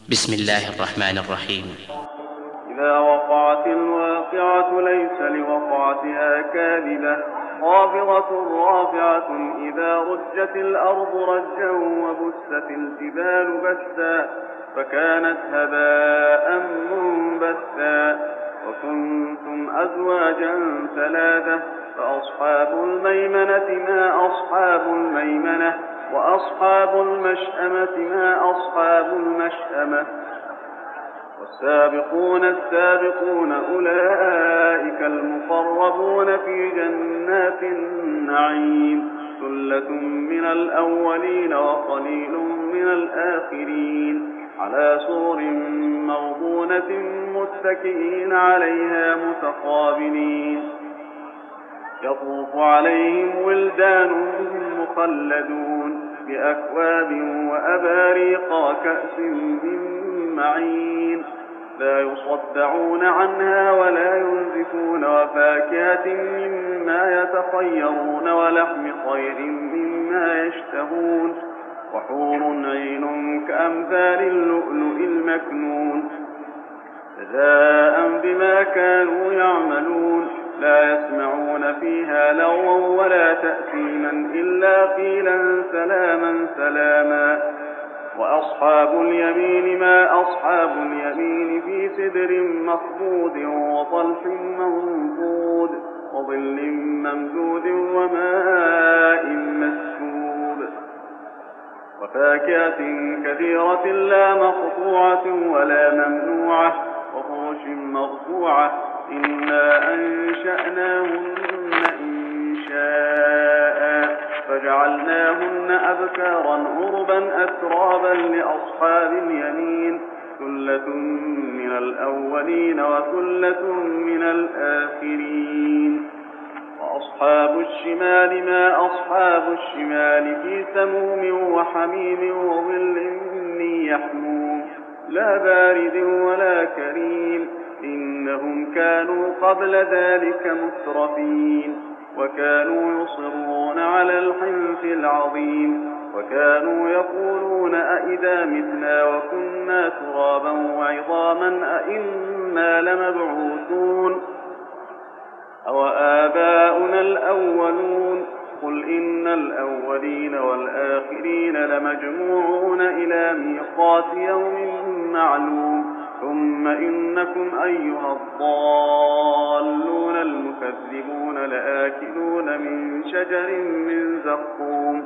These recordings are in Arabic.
بسم الله الرحمن الرحيم. إذا وقعت الواقعة ليس لوقعتها كاذبة خافضة رافعة إذا رجت الأرض رجا وبست الجبال بسا فكانت هباء منبثا وكنتم أزواجا ثلاثة فأصحاب الميمنة ما أصحاب الميمنة وأصحاب المشأمة ما أصحاب المشأمة والسابقون السابقون أولئك المقربون في جنات النعيم ثلة من الأولين وقليل من الآخرين على سرر موضونة متكئين عليها متقابلين يطوف عليهم ولدان مخلدون بأكواب وأباريق وكأس من معين لا يصدعون عنها ولا ينزفون وفاكهة مما يتخيرون ولحم طير مما يشتهون وحور عين كأمثال اللؤلؤ المكنون جزاء بما كانوا يعملون لا يسمعون فيها لغوا ولا تأثيما إلا قيلا سلاما سلاما وأصحاب اليمين ما أصحاب اليمين في سدر مخضود وطلح منضود وظل ممدود وماء مسكوب وفاكهة كثيرة لا مقطوعة ولا ممنوعة وفرش مرفوعة إنا أنشأناهن إنشاء فجعلناهن أبكارا عربا أترابا لأصحاب اليمين ثلة من الأولين وثلة من الآخرين وأصحاب الشمال ما أصحاب الشمال في سموم وحميم وظل من يحموم لا بارد ولا كريم إنهم كانوا قبل ذلك مترفين وكانوا يصرون على الحنث العظيم وكانوا يقولون أئذا متنا وكنا ترابا وعظاما أئنا لمبعوثون أو آباؤنا الأولون قل إن الأولين والآخرين لمجموعون إلى ميقات يوم معلوم ثم إنكم أيها الضالون المكذبون لآكلون من شجر من زقوم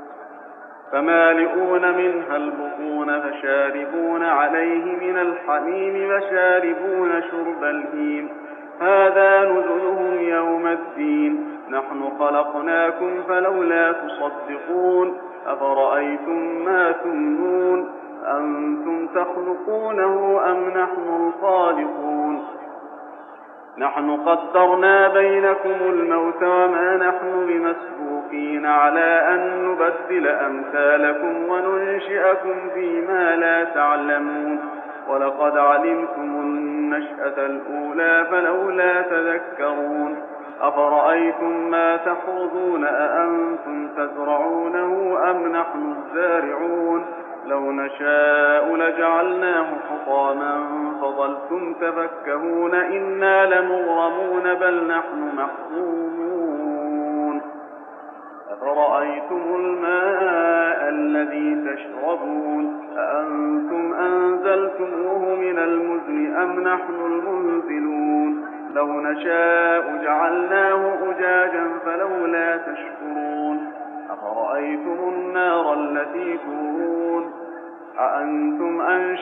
فمالئون منها البطون فشاربون عليه من الحميم وشاربون شرب الهيم هذا نزلهم يوم الدين نحن خلقناكم فلولا تصدقون أفرأيتم ما تمنون أنتم تخلقونه أم نحن الخالقون نحن قدرنا بينكم الموت وما نحن بمسبوقين على أن نبدل أمثالكم وننشئكم فيما لا تعلمون ولقد علمتم النشأة الأولى فلولا تذكرون أفرأيتم ما تحرثون أأنتم تزرعونه أم نحن الزارعون لو نشاء لجعلناه حطاما فظلتم تفكهون إنا لمغرمون بل نحن محرومون أفرأيتم الماء الذي تشربون أأنتم أنزلتموه من المزن أم نحن المنزلون لو نشاء جعلناه أجاجا فلولا تشكرون أفرأيتم النار التي تورون أأنتم